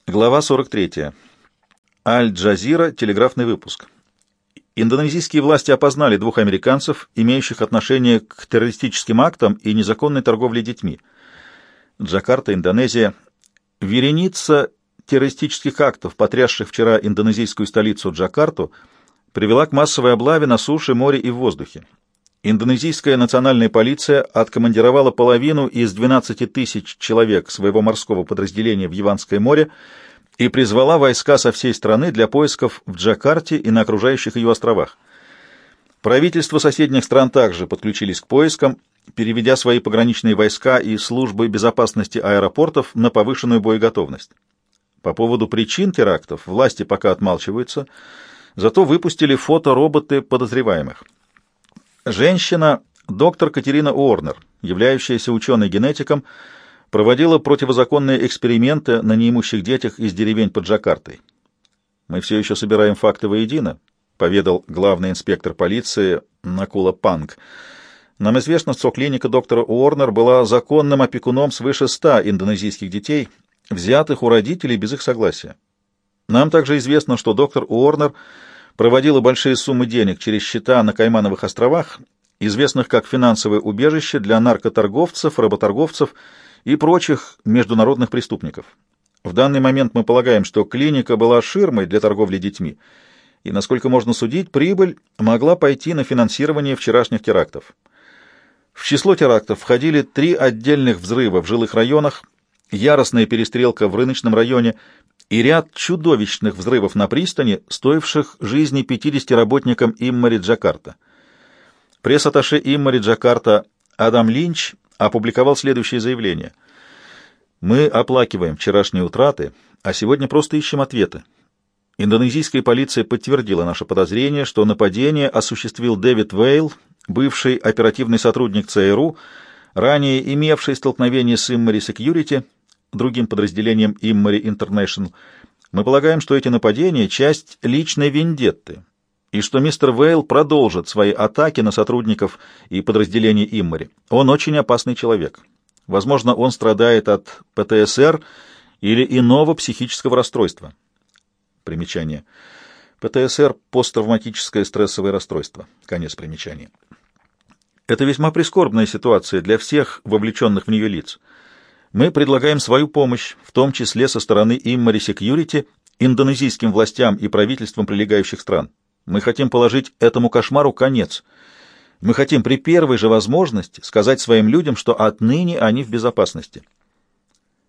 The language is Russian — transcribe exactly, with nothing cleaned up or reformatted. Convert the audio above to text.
Глава сорок третья. Аль-Джазира. Телеграфный выпуск. Индонезийские власти опознали двух американцев, имеющих отношение к террористическим актам и незаконной торговле детьми. Джакарта, Индонезия. Вереница террористических актов, потрясших вчера индонезийскую столицу Джакарту, привела к массовой облаве на суше, море и в воздухе. Индонезийская национальная полиция откомандировала половину из двенадцати тысяч человек своего морского подразделения в Яванское море и призвала войска со всей страны для поисков в Джакарте и на окружающих ее островах. Правительства соседних стран также подключились к поискам, переведя свои пограничные войска и службы безопасности аэропортов на повышенную боеготовность. По поводу причин терактов власти пока отмалчиваются, зато выпустили фотороботы подозреваемых. Женщина, доктор Катерина Уорнер, являющаяся ученой-генетиком, проводила противозаконные эксперименты на неимущих детях из деревень под Джакартой. «Мы все еще собираем факты воедино», — поведал главный инспектор полиции Накула Панг. «Нам известно, что клиника доктора Уорнер была законным опекуном свыше ста индонезийских детей, взятых у родителей без их согласия. Нам также известно, что доктор Уорнер проводила большие суммы денег через счета на Каймановых островах, известных как финансовое убежище для наркоторговцев, работорговцев и прочих международных преступников. В данный момент мы полагаем, что клиника была ширмой для торговли детьми, и, насколько можно судить, прибыль могла пойти на финансирование вчерашних терактов. В число терактов входили три отдельных взрыва в жилых районах, яростная перестрелка в рыночном районе и ряд чудовищных взрывов на пристани, стоивших жизни пятидесяти работникам Иммари Джакарта. Пресс-атташе Иммари Джакарта Адам Линч опубликовал следующее заявление. «Мы оплакиваем вчерашние утраты, а сегодня просто ищем ответы. Индонезийская полиция подтвердила наше подозрение, что нападение осуществил Дэвид Вейл, бывший оперативный сотрудник ЦРУ, ранее имевший столкновение с Иммари Security, другим подразделением Иммари International. Мы полагаем, что эти нападения — часть личной вендетты, и что мистер Вейл продолжит свои атаки на сотрудников и подразделения Иммари. Он очень опасный человек. Возможно, он страдает от Пэ Тэ Эс Эр или иного психического расстройства». Примечание. Пэ Тэ Эс Эр — посттравматическое стрессовое расстройство. Конец примечания. Это весьма прискорбная ситуация для всех вовлеченных в нее лиц. Мы предлагаем свою помощь, в том числе со стороны Иммари Security, индонезийским властям и правительствам прилегающих стран. Мы хотим положить этому кошмару конец. Мы хотим при первой же возможности сказать своим людям, что отныне они в безопасности.